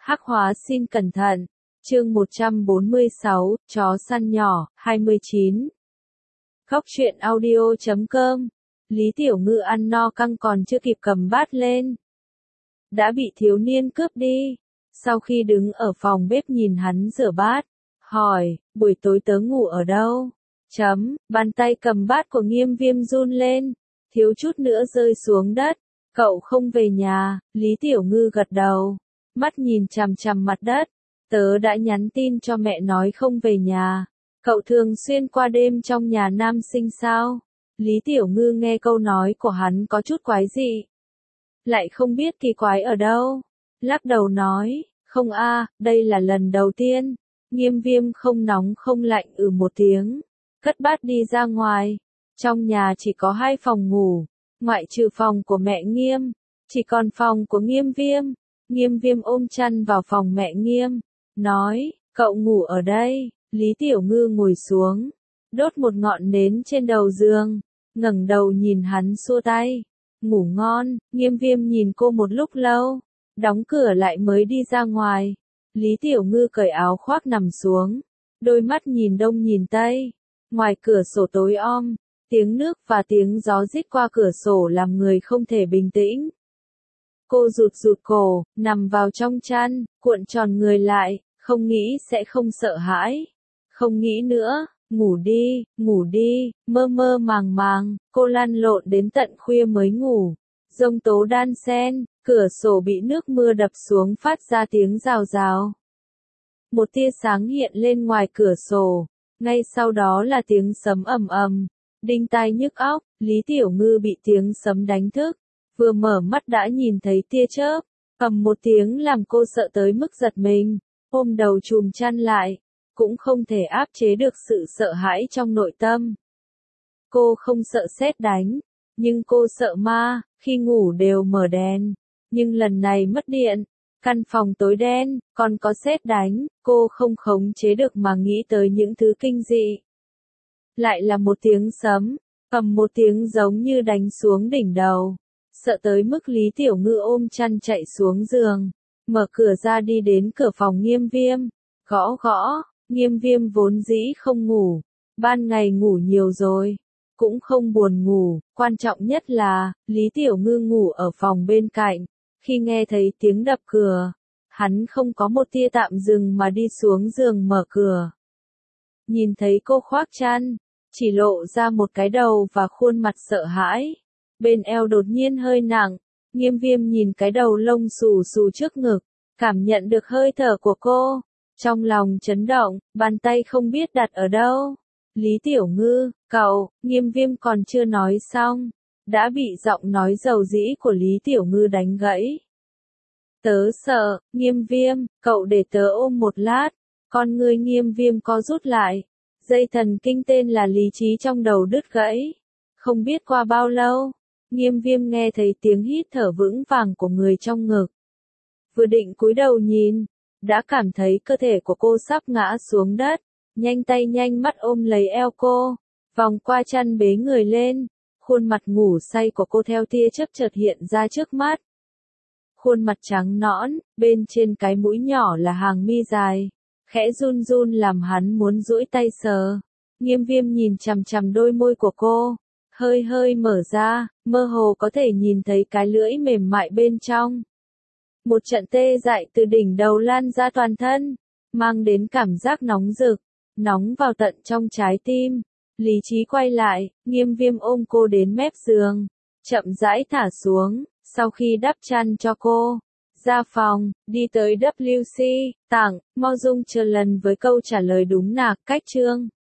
Hắc hóa xin cẩn thận. Chương 146, chó săn nhỏ, 29. Góc truyện audio.com. Lý Tiểu Ngư ăn no căng còn chưa kịp cầm bát lên, đã bị thiếu niên cướp đi. Sau khi đứng ở phòng bếp nhìn hắn rửa bát, hỏi, buổi tối tớ ngủ ở đâu? Bàn tay cầm bát của Nghiêm Viêm run lên, thiếu chút nữa rơi xuống đất. Cậu không về nhà? Lý Tiểu Ngư gật đầu, mắt nhìn chằm chằm mặt đất. Tớ đã nhắn tin cho mẹ nói không về nhà. Cậu thường xuyên qua đêm trong nhà nam sinh sao? Lý Tiểu Ngư nghe câu nói của hắn có chút quái dị, lại không biết kỳ quái ở đâu, lắc đầu nói, không đây là lần đầu tiên. Nghiêm Viêm không nóng không lạnh một tiếng, cất bát đi ra ngoài. Trong nhà chỉ có 2 phòng ngủ, ngoại trừ phòng của mẹ Nghiêm, chỉ còn phòng của Nghiêm Viêm. Nghiêm Viêm ôm chăn vào phòng mẹ Nghiêm, nói, cậu ngủ ở đây. Lý Tiểu Ngư ngồi xuống, đốt một ngọn nến trên đầu giường, ngẩng đầu nhìn hắn xua tay, ngủ ngon. Nghiêm Viêm nhìn cô một lúc lâu, đóng cửa lại mới đi ra ngoài. Lý Tiểu Ngư cởi áo khoác nằm xuống, đôi mắt nhìn đông nhìn tây. Ngoài cửa sổ tối om, tiếng nước và tiếng gió rít qua cửa sổ làm người không thể bình tĩnh. Cô rụt rụt cổ, nằm vào trong chăn, cuộn tròn người lại, không nghĩ sẽ không sợ hãi. Không nghĩ nữa, ngủ đi, mơ mơ màng màng, cô lăn lộn đến tận khuya mới ngủ. Giông tố đan xen, cửa sổ bị nước mưa đập xuống phát ra tiếng rào rào. Một tia sáng hiện lên ngoài cửa sổ, ngay sau đó là tiếng sấm ầm ầm, đinh tai nhức óc. Lý Tiểu Ngư bị tiếng sấm đánh thức, vừa mở mắt đã nhìn thấy tia chớp, ầm một tiếng làm cô sợ tới mức giật mình, ôm đầu chùm chăn lại, cũng không thể áp chế được sự sợ hãi trong nội tâm. Cô không sợ sét đánh, nhưng cô sợ ma. Khi ngủ đều mở đèn, nhưng lần này mất điện, căn phòng tối đen, còn có sét đánh, cô không khống chế được mà nghĩ tới những thứ kinh dị. Lại là một tiếng sấm, ầm một tiếng giống như đánh xuống đỉnh đầu, sợ tới mức Lý Tiểu Ngư ôm chăn chạy xuống giường, mở cửa ra đi đến cửa phòng Nghiêm Viêm, gõ gõ. Nghiêm Viêm vốn dĩ không ngủ, ban ngày ngủ nhiều rồi, cũng không buồn ngủ, quan trọng nhất là, Lý Tiểu Ngư ngủ ở phòng bên cạnh. Khi nghe thấy tiếng đập cửa, hắn không có một tia tạm dừng mà đi xuống giường mở cửa. Nhìn thấy cô khoác chăn, chỉ lộ ra một cái đầu và khuôn mặt sợ hãi, bên eo đột nhiên hơi nặng. Nghiêm Viêm nhìn cái đầu lông xù xù trước ngực, cảm nhận được hơi thở của cô, trong lòng chấn động, bàn tay không biết đặt ở đâu. Lý Tiểu Ngư, cậu. Nghiêm Viêm còn chưa nói xong, đã bị giọng nói dầu dĩ của Lý Tiểu Ngư đánh gãy. Tớ sợ. Nghiêm Viêm, cậu để tớ ôm một lát. Con ngươi Nghiêm Viêm co rút lại, dây thần kinh tên là lý trí trong đầu đứt gãy. Không biết qua bao lâu, Nghiêm Viêm nghe thấy tiếng hít thở vững vàng của người trong ngực. Vừa định cúi đầu nhìn, đã cảm thấy cơ thể của cô sắp ngã xuống đất, nhanh tay nhanh mắt ôm lấy eo cô, vòng qua chăn bế người lên. Khuôn mặt ngủ say của cô theo tia chớp chợt hiện ra trước mắt. Khuôn mặt trắng nõn, bên trên cái mũi nhỏ là hàng mi dài, khẽ run run làm hắn muốn duỗi tay sờ. Nghiêm Viêm nhìn chằm chằm đôi môi của cô, hơi hơi mở ra, mơ hồ có thể nhìn thấy cái lưỡi mềm mại bên trong. Một trận tê dại từ đỉnh đầu lan ra toàn thân, mang đến cảm giác nóng rực, nóng vào tận trong trái tim. Lý trí quay lại, Nghiêm Viêm ôm cô đến mép giường, chậm rãi thả xuống. Sau khi đắp chăn cho cô, ra phòng, đi tới WC, tặng, Mo Dung chờ lần với câu trả lời đúng nạc, cách chương.